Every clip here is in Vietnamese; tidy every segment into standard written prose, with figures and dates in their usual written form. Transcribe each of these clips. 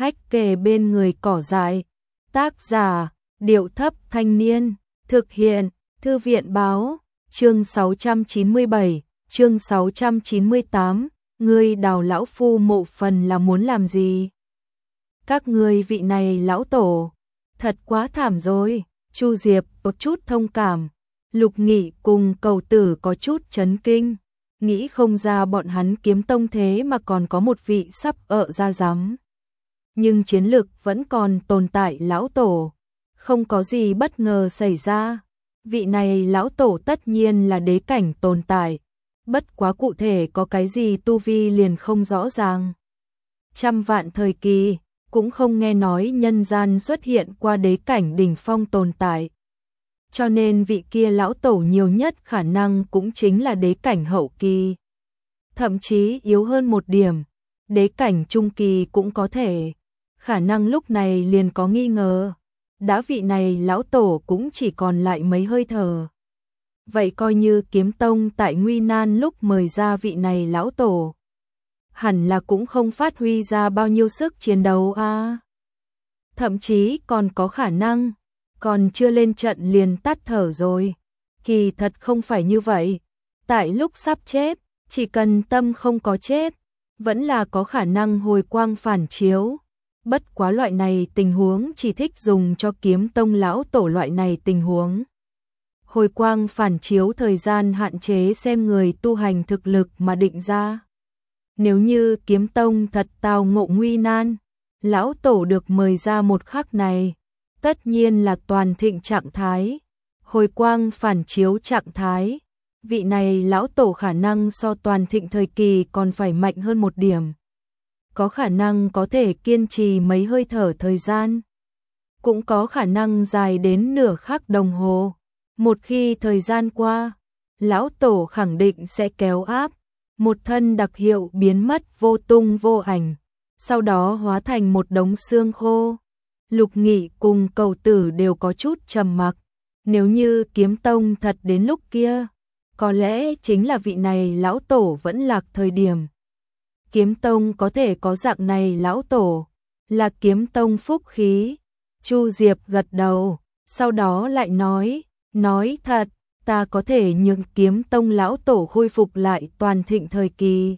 hách kề bên người cỏ dại. Tác giả, Điệu Thấp Thanh Niên. Thực hiện, Thư viện Báo. Chương 697, chương 698. Ngươi đào lão phu mộ phần là muốn làm gì? Các ngươi vị này lão tổ, thật quá thảm rồi. Chu Diệp có chút thông cảm. Lục Nghị cùng Cầu Tử có chút chấn kinh. Nghĩ không ra bọn hắn Kiếm Tông thế mà còn có một vị sắp ra giám. Nhưng chiến lực vẫn còn tồn tại lão tổ. Không có gì bất ngờ xảy ra. Vị này lão tổ tất nhiên là đế cảnh tồn tại. Bất quá cụ thể có cái gì tu vi liền không rõ ràng. Trăm vạn thời kỳ, cũng không nghe nói nhân gian xuất hiện qua đế cảnh đỉnh phong tồn tại. Cho nên vị kia lão tổ nhiều nhất khả năng cũng chính là đế cảnh hậu kỳ. Thậm chí yếu hơn một điểm, đế cảnh trung kỳ cũng có thể. Khả năng lúc này liền có nghi ngờ. Đã vị này lão tổ cũng chỉ còn lại mấy hơi thở. Vậy coi như Kiếm Tông tại nguy nan lúc mời ra vị này lão tổ, hẳn là cũng không phát huy ra bao nhiêu sức chiến đấu a. Thậm chí còn có khả năng, còn chưa lên trận liền tắt thở rồi. Kỳ thật không phải như vậy. Tại lúc sắp chết, chỉ cần tâm không có chết, vẫn là có khả năng hồi quang phản chiếu. Bất quá loại này tình huống chỉ thích dùng cho Kiếm Tông lão tổ loại này tình huống. Hồi quang phản chiếu thời gian hạn chế xem người tu hành thực lực mà định ra. Nếu như Kiếm Tông thật tao ngộ nguy nan, lão tổ được mời ra một khắc này, tất nhiên là toàn thịnh trạng thái, hồi quang phản chiếu trạng thái. Vị này lão tổ khả năng so toàn thịnh thời kỳ còn phải mạnh hơn một điểm. Có khả năng có thể kiên trì mấy hơi thở thời gian, cũng có khả năng dài đến nửa khắc đồng hồ. Một khi thời gian qua, lão tổ khẳng định sẽ kéo áp, một thân đặc hiệu biến mất vô tung vô ảnh, sau đó hóa thành một đống xương khô. Lục Nghị cùng Cầu Tử đều có chút trầm mặc. Nếu như Kiếm Tông thật đến lúc kia, có lẽ chính là vị này lão tổ vẫn lạc thời điểm. Kiếm Tông có thể có dạng này lão tổ, là Kiếm Tông phúc khí. Chu Diệp gật đầu, sau đó lại nói thật, ta có thể nhường Kiếm Tông lão tổ khôi phục lại toàn thịnh thời kỳ.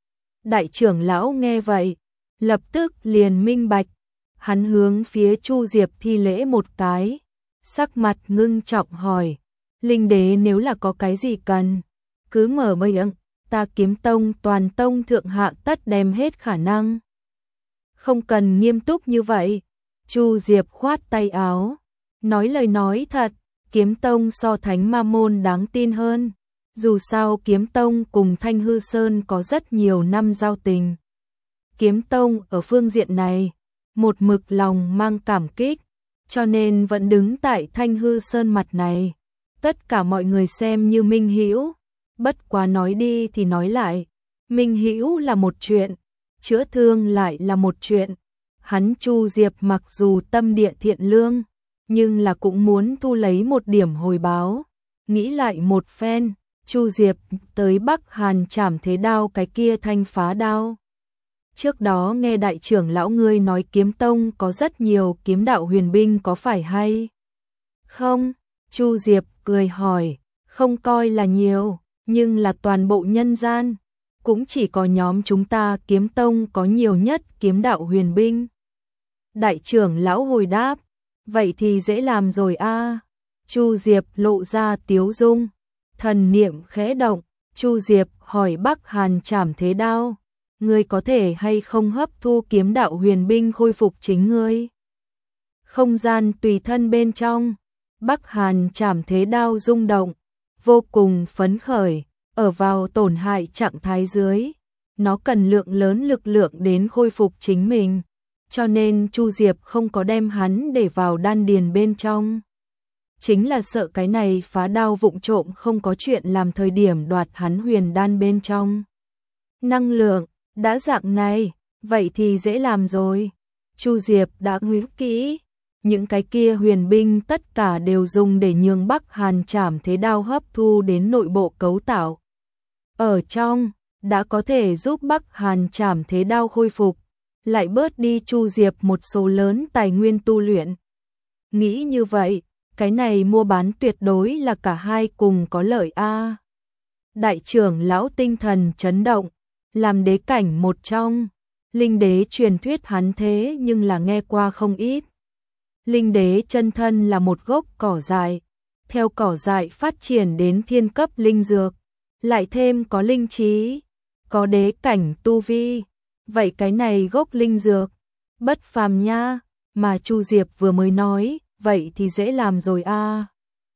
Đại trưởng lão nghe vậy, lập tức liền minh bạch. Hắn hướng phía Chu Diệp thi lễ một cái, sắc mặt ngưng trọng hỏi, Linh Đế nếu là có cái gì cần, cứ mở miệng, ta Kiếm Tông toàn tông thượng hạ tất đem hết khả năng. Không cần nghiêm túc như vậy. Chu Diệp khoát tay áo, nói lời nói thật, Kiếm Tông so Thánh Ma Môn đáng tin hơn. Dù sao Kiếm Tông cùng Thanh Hư Sơn có rất nhiều năm giao tình. Kiếm Tông ở phương diện này, một mực lòng mang cảm kích, cho nên vẫn đứng tại Thanh Hư Sơn mặt này. Tất cả mọi người xem như minh hữu. Bất quá nói đi thì nói lại, minh hữu là một chuyện, chữa thương lại là một chuyện. Hắn Chu Diệp mặc dù tâm địa thiện lương, nhưng là cũng muốn thu lấy một điểm hồi báo. Nghĩ lại một phen, Chu Diệp tới Bắc Hàn Trảm Thế Đao cái kia thanh phá đao. Trước đó nghe đại trưởng lão ngươi nói Kiếm Tông có rất nhiều kiếm đạo huyền binh có phải hay không? Chu Diệp cười hỏi, không coi là nhiều, nhưng là toàn bộ nhân gian, cũng chỉ có nhóm chúng ta Kiếm Tông có nhiều nhất kiếm đạo huyền binh. Đại trưởng lão hồi đáp, vậy thì dễ làm rồi a. Chu Diệp lộ ra tiếu dung, thần niệm khẽ động. Chu Diệp hỏi Bắc Hàn Trảm Thế Đao, ngươi có thể hay không hấp thu kiếm đạo huyền binh khôi phục chính ngươi? Không gian tùy thân bên trong, Bắc Hàn Trảm Thế Đao rung động, vô cùng phấn khởi. Ở vào tổn hại trạng thái dưới, nó cần lượng lớn lực lượng đến khôi phục chính mình, cho nên Chu Diệp không có đem hắn để vào đan điền bên trong. Chính là sợ cái này phá đao vụng trộm không có chuyện làm thời điểm đoạt hắn huyền đan bên trong năng lượng. Đã dạng này, vậy thì dễ làm rồi. Chu Diệp đã nghĩ kỹ, những cái kia huyền binh tất cả đều dùng để nhường Bắc Hàn Trảm Thế Đao hấp thu đến nội bộ cấu tạo. Ở trong, đã có thể giúp Bắc Hàn Trảm Thế Đao khôi phục, lại bớt đi Chu Diệp một số lớn tài nguyên tu luyện. Nghĩ như vậy, cái này mua bán tuyệt đối là cả hai cùng có lợi a. Đại trưởng lão tinh thần chấn động, làm đế cảnh một trong, linh đế truyền thuyết hắn thế nhưng là nghe qua không ít. Linh đế chân thân là một gốc cỏ dại, theo cỏ dại phát triển đến thiên cấp linh dược, lại thêm có linh trí, có đế cảnh tu vi, vậy cái này gốc linh dược, bất phàm nha, mà Chu Diệp vừa mới nói, vậy thì dễ làm rồi a.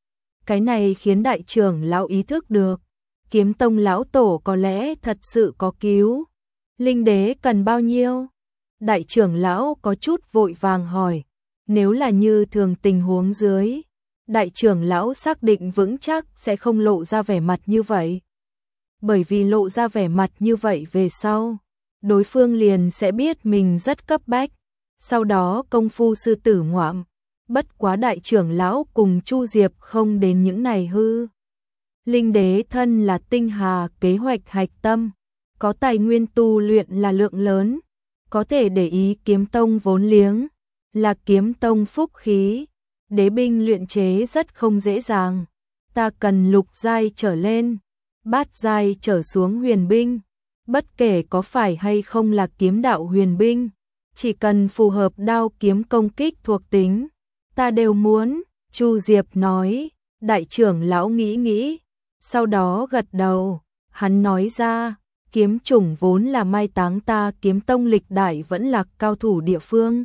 Cái này khiến đại trưởng lão ý thức được, Kiếm Tông lão tổ có lẽ thật sự có cứu. Linh đế cần bao nhiêu? Đại trưởng lão có chút vội vàng hỏi, nếu là như thường tình huống dưới, đại trưởng lão xác định vững chắc sẽ không lộ ra vẻ mặt như vậy. Bởi vì lộ ra vẻ mặt như vậy về sau, đối phương liền sẽ biết mình rất cấp bách, sau đó công phu sư tử ngoạm. Bất quá đại trưởng lão cùng Chu Diệp không đến những này hư. Linh đế thân là tinh hà kế hoạch hạch tâm, có tài nguyên tu luyện là lượng lớn, có thể để ý kiếm tông vốn liếng, là kiếm tông phúc khí, đế binh luyện chế rất không dễ dàng, ta cần lục giai trở lên, bát giai trở xuống huyền binh, bất kể có phải hay không là kiếm đạo huyền binh, chỉ cần phù hợp đao kiếm công kích thuộc tính, ta đều muốn. Chu Diệp nói. Đại trưởng lão nghĩ nghĩ, sau đó gật đầu, hắn nói ra, kiếm chủng vốn là mai táng ta kiếm tông lịch đại vẫn là cao thủ địa phương.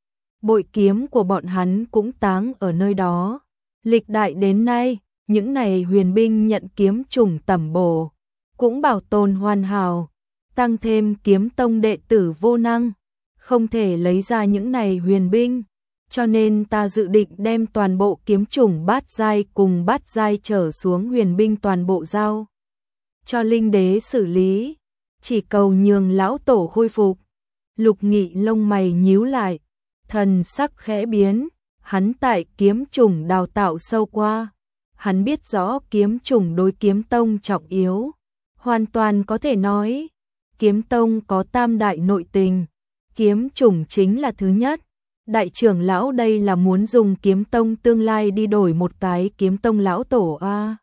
Bội kiếm của bọn hắn cũng táng ở nơi đó. Lịch đại đến nay, những này huyền binh nhận kiếm chủng tẩm bổ, cũng bảo tồn hoàn hảo, tăng thêm kiếm tông đệ tử vô năng, không thể lấy ra những này huyền binh. Cho nên ta dự định đem toàn bộ kiếm chủng bát giai cùng bát giai trở xuống huyền binh toàn bộ giao cho linh đế xử lý, chỉ cầu nhường lão tổ khôi phục. Lục Nghị lông mày nhíu lại, thần sắc khẽ biến, hắn tại kiếm chủng đào tạo sâu qua, hắn biết rõ kiếm chủng đối kiếm tông trọng yếu, hoàn toàn có thể nói, kiếm tông có tam đại nội tình, kiếm chủng chính là thứ nhất. Đại trưởng lão đây là muốn dùng kiếm tông tương lai đi đổi một cái kiếm tông lão tổ a.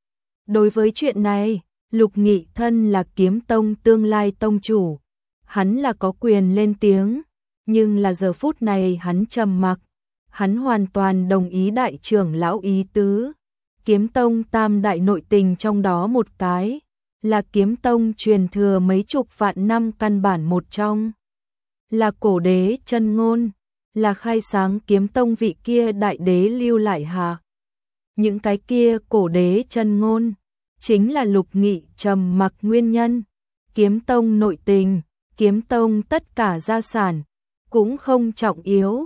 Đối với chuyện này, Lục Nghị thân là kiếm tông tương lai tông chủ, hắn là có quyền lên tiếng, nhưng là giờ phút này hắn trầm mặc, hắn hoàn toàn đồng ý đại trưởng lão ý tứ. Kiếm tông tam đại nội tình trong đó một cái, là kiếm tông truyền thừa mấy chục vạn năm căn bản một trong, là cổ đế chân ngôn, là khai sáng kiếm tông vị kia đại đế lưu lại hạ. Những cái kia cổ đế chân ngôn, chính là Lục Nghị trầm mặc nguyên nhân. Kiếm tông nội tình, kiếm tông tất cả gia sản, cũng không trọng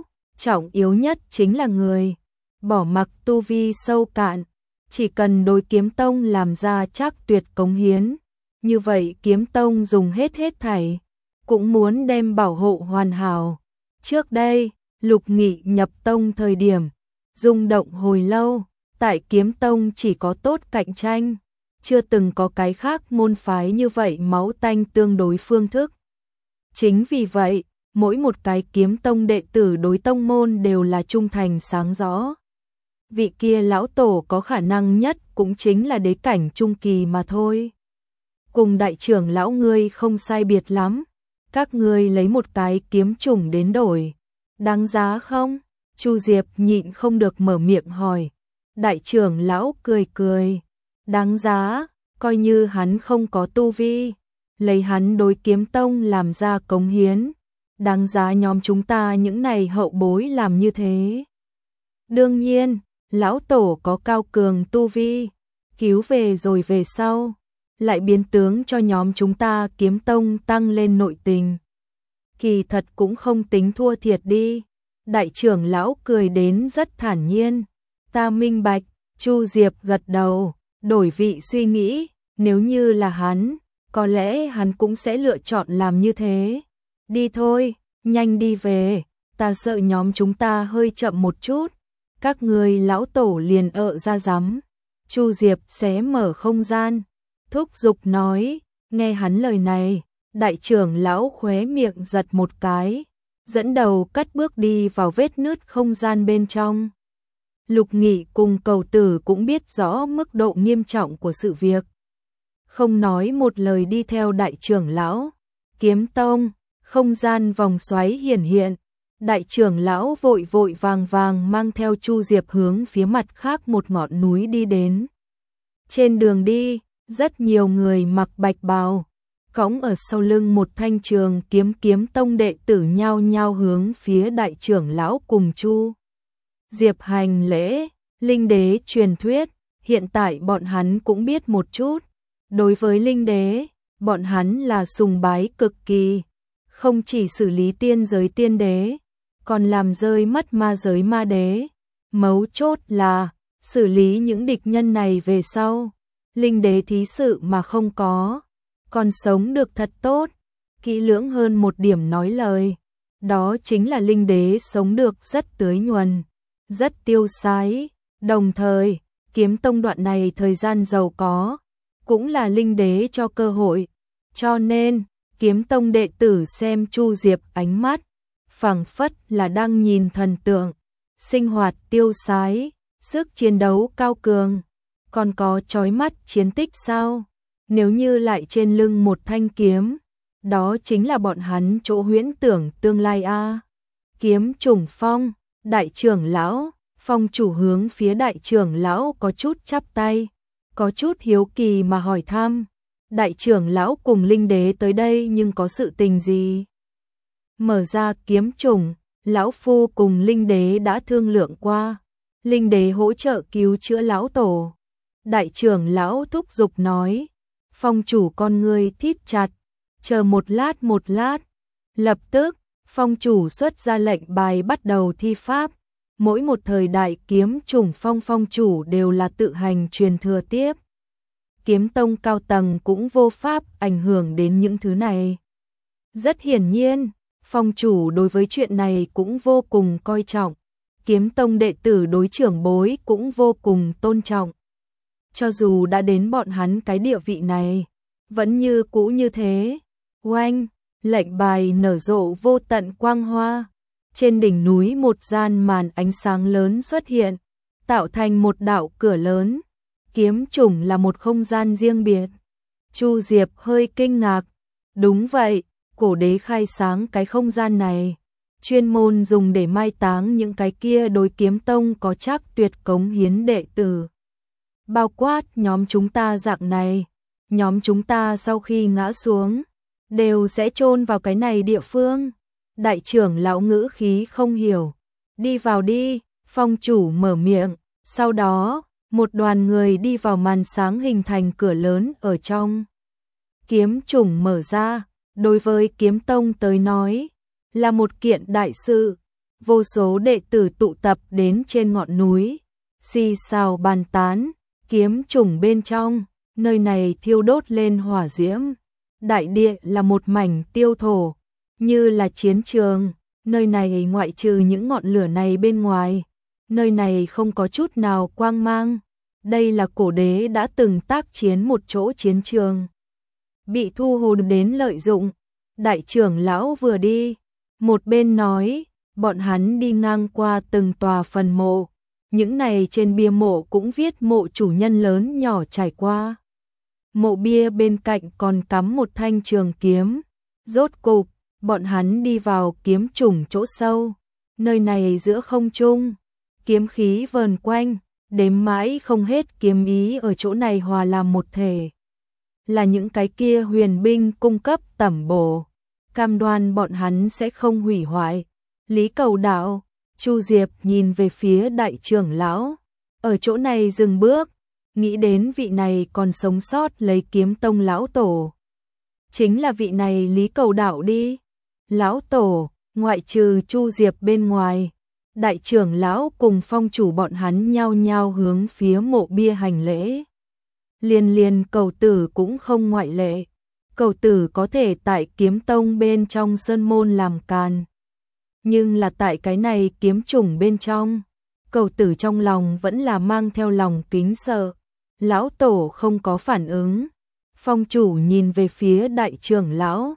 yếu nhất chính là người. Bỏ mặc tu vi sâu cạn, chỉ cần đối kiếm tông làm ra chắc tuyệt cống hiến, như vậy kiếm tông dùng hết thảy, cũng muốn đem bảo hộ hoàn hảo. Trước đây, Lục Nghị nhập tông thời điểm, rung động hồi lâu, tại kiếm tông chỉ có tốt cạnh tranh, chưa từng có cái khác môn phái như vậy máu tanh tương đối phương thức. Chính vì vậy, mỗi một cái kiếm tông đệ tử đối tông môn đều là trung thành sáng rõ. Vị kia lão tổ có khả năng nhất cũng chính là đế cảnh trung kỳ mà thôi. Cùng đại trưởng lão ngươi không sai biệt lắm, các ngươi lấy một cái kiếm chủng đến đổi, đáng giá không? Chu Diệp nhịn không được mở miệng hỏi. Đại trưởng lão cười, đáng giá, coi như hắn không có tu vi, lấy hắn đối kiếm tông làm ra cống hiến, đáng giá nhóm chúng ta những này hậu bối làm như thế. Đương nhiên, lão tổ có cao cường tu vi, cứu về rồi về sau, lại biến tướng cho nhóm chúng ta kiếm tông tăng lên nội tình. Kỳ thật cũng không tính thua thiệt đi. Đại trưởng lão cười đến rất thản nhiên. Ta minh bạch. Chu Diệp gật đầu, đổi vị suy nghĩ, nếu như là hắn, có lẽ hắn cũng sẽ lựa chọn làm như thế. Đi thôi, nhanh đi về, ta sợ nhóm chúng ta hơi chậm một chút. Các người lão tổ liền ra rắm. Chu Diệp xé mở không gian, thúc giục nói, nghe hắn lời này, Đại trưởng lão khóe miệng giật một cái, dẫn đầu cất bước đi vào vết nứt không gian bên trong. Lục Nghị cùng Cầu Tử cũng biết rõ mức độ nghiêm trọng của sự việc. Không nói một lời đi theo đại trưởng lão. Kiếm tông, không gian vòng xoáy hiển hiện. Đại trưởng lão vội vội vàng vàng mang theo Chu Diệp hướng phía mặt khác một ngọn núi đi đến. Trên đường đi, rất nhiều người mặc bạch bào, cõng ở sau lưng một thanh trường kiếm, kiếm tông đệ tử nhao nhao hướng phía đại trưởng lão cùng Chu Diệp hành lễ. Linh đế truyền thuyết, hiện tại bọn hắn cũng biết một chút. Đối với linh đế, bọn hắn là sùng bái cực kỳ, không chỉ xử lý tiên giới tiên đế, còn làm rơi mất ma giới ma đế. Mấu chốt là xử lý những địch nhân này về sau, linh đế thí sự mà không có, còn sống được thật tốt. Kỹ lưỡng hơn một điểm nói lời, đó chính là linh đế sống được rất tưới nhuần, rất tiêu sái. Đồng thời, kiếm tông đoạn này thời gian giàu có, cũng là linh đế cho cơ hội, cho nên kiếm tông đệ tử xem Chu Diệp ánh mắt phảng phất là đang nhìn thần tượng, sinh hoạt tiêu sái, sức chiến đấu cao cường, còn có chói mắt chiến tích sao? Nếu như lại trên lưng một thanh kiếm, đó chính là bọn hắn chỗ huyễn tưởng tương lai a. Kiếm trùng phong, đại trưởng lão, phong chủ hướng phía đại trưởng lão có chút chắp tay, có chút hiếu kỳ mà hỏi thăm. Đại trưởng lão cùng linh đế tới đây nhưng có sự tình gì? Mở ra kiếm trùng, lão phu cùng linh đế đã thương lượng qua, linh đế hỗ trợ cứu chữa lão tổ. Đại trưởng lão thúc giục nói. Phong chủ con ngươi thít chặt, chờ một lát. Lập tức, phong chủ xuất ra lệnh bài bắt đầu thi pháp. Mỗi một thời đại kiếm trùng phong chủ đều là tự hành truyền thừa tiếp. Kiếm tông cao tầng cũng vô pháp ảnh hưởng đến những thứ này. Rất hiển nhiên, phong chủ đối với chuyện này cũng vô cùng coi trọng. Kiếm tông đệ tử đối trưởng bối cũng vô cùng tôn trọng. Cho dù đã đến bọn hắn cái địa vị này, vẫn như cũ như thế. Oanh, lệnh bài nở rộ vô tận quang hoa. Trên đỉnh núi một gian màn ánh sáng lớn xuất hiện, tạo thành một đạo cửa lớn. Kiếm trùng là một không gian riêng biệt. Chu Diệp hơi kinh ngạc. Đúng vậy, cổ đế khai sáng cái không gian này, chuyên môn dùng để mai táng những cái kia đối kiếm tông có chắc tuyệt cống hiến đệ tử. Bao quát nhóm chúng ta dạng này, nhóm chúng ta sau khi ngã xuống, đều sẽ chôn vào cái này địa phương. Đại trưởng lão ngữ khí không hiểu. Đi vào đi, phong chủ mở miệng, sau đó, một đoàn người đi vào màn sáng hình thành cửa lớn ở trong. Kiếm trùng mở ra, đối với kiếm tông tới nói, là một kiện đại sự. Vô số đệ tử tụ tập đến trên ngọn núi, xì xào bàn tán. Kiếm trùng bên trong, nơi này thiêu đốt lên hỏa diễm. Đại địa là một mảnh tiêu thổ, như là chiến trường. Nơi này ngoại trừ những ngọn lửa này bên ngoài, nơi này không có chút nào quang mang. Đây là cổ đế đã từng tác chiến một chỗ chiến trường, bị thu hút đến lợi dụng. Đại trưởng lão vừa đi, một bên nói, bọn hắn đi ngang qua từng tòa phần mộ. Những này trên bia mộ cũng viết mộ chủ nhân lớn nhỏ trải qua. Mộ bia bên cạnh còn cắm một thanh trường kiếm. Rốt cục, bọn hắn đi vào kiếm trùng chỗ sâu. Nơi này giữa không trung, kiếm khí vờn quanh, đếm mãi không hết kiếm ý ở chỗ này hòa làm một thể. Là những cái kia huyền binh cung cấp tẩm bổ, cam đoan bọn hắn sẽ không hủy hoại. Lý Cầu Đạo, Chu Diệp nhìn về phía đại trưởng lão, ở chỗ này dừng bước, nghĩ đến vị này còn sống sót lấy kiếm tông lão tổ. Chính là vị này Lý Cầu Đạo đi. Lão tổ, ngoại trừ Chu Diệp bên ngoài, đại trưởng lão cùng phong chủ bọn hắn nhao nhao hướng phía mộ bia hành lễ. Liên Cầu Tử cũng không ngoại lệ. Cầu Tử có thể tại kiếm tông bên trong sơn môn làm càn, nhưng là tại cái này kiếm trùng bên trong, Cầu Tử trong lòng vẫn là mang theo lòng kính sợ. Lão tổ không có phản ứng. Phong chủ nhìn về phía đại trưởng lão,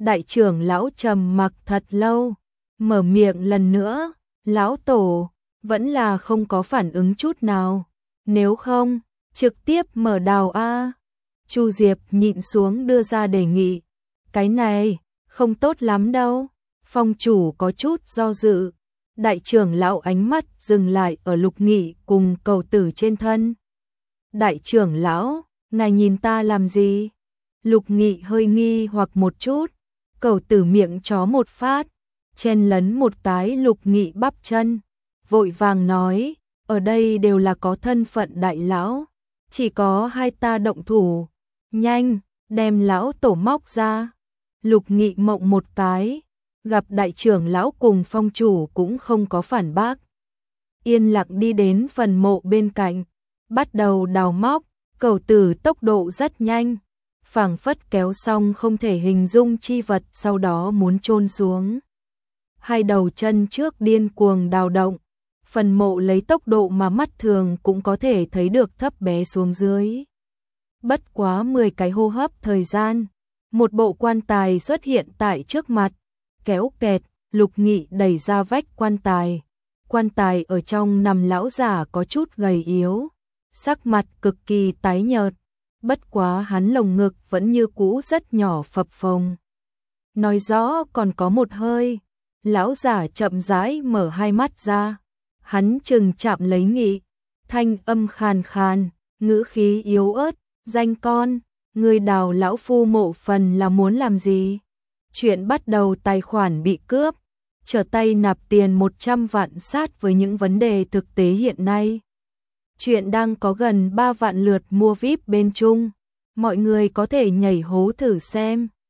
Đại trưởng lão trầm mặc thật lâu, mở miệng lần nữa, lão tổ, vẫn là không có phản ứng chút nào. Nếu không, trực tiếp mở đào a. Chu Diệp nhịn xuống đưa ra đề nghị. Cái này, không tốt lắm đâu. Phong chủ có chút do dự. Đại trưởng lão ánh mắt dừng lại ở Lục Nghị cùng Cầu Tử trên thân. Đại trưởng lão, ngài nhìn ta làm gì? Lục Nghị hơi nghi hoặc một chút. Cầu Tử miệng chó một phát, chen lấn một cái Lục Nghị bắp chân. Vội vàng nói, ở đây đều là có thân phận đại lão. Chỉ có hai ta động thủ. Nhanh, đem lão tổ móc ra. Lục Nghị mộng một cái. Gặp đại trưởng lão cùng phong chủ cũng không có phản bác. Yên lặng đi đến phần mộ bên cạnh. Bắt đầu đào móc. Cầu Tử tốc độ rất nhanh. Phảng phất kéo xong không thể hình dung chi vật, sau đó muốn chôn xuống. Hai đầu chân trước điên cuồng đào động. Phần mộ lấy tốc độ mà mắt thường cũng có thể thấy được thấp bé xuống dưới. Bất quá 10 cái hô hấp thời gian, một bộ quan tài xuất hiện tại trước mặt. Kéo kẹt, Lục Nghị đẩy ra vách quan tài. Quan tài ở trong nằm lão giả có chút gầy yếu, sắc mặt cực kỳ tái nhợt. Bất quá hắn lồng ngực vẫn như cũ rất nhỏ phập phồng. Nói rõ còn có một hơi. Lão giả chậm rãi mở hai mắt ra. Hắn chừng chạm lấy Nghị, thanh âm khàn khàn, ngữ khí yếu ớt, danh con, người đào lão phu mộ phần là muốn làm gì? Chuyện bắt đầu tài khoản bị cướp, trở tay nạp tiền 100 vạn sát với những vấn đề thực tế hiện nay. Chuyện đang có gần 3 vạn lượt mua VIP bên Trung, mọi người có thể nhảy hố thử xem.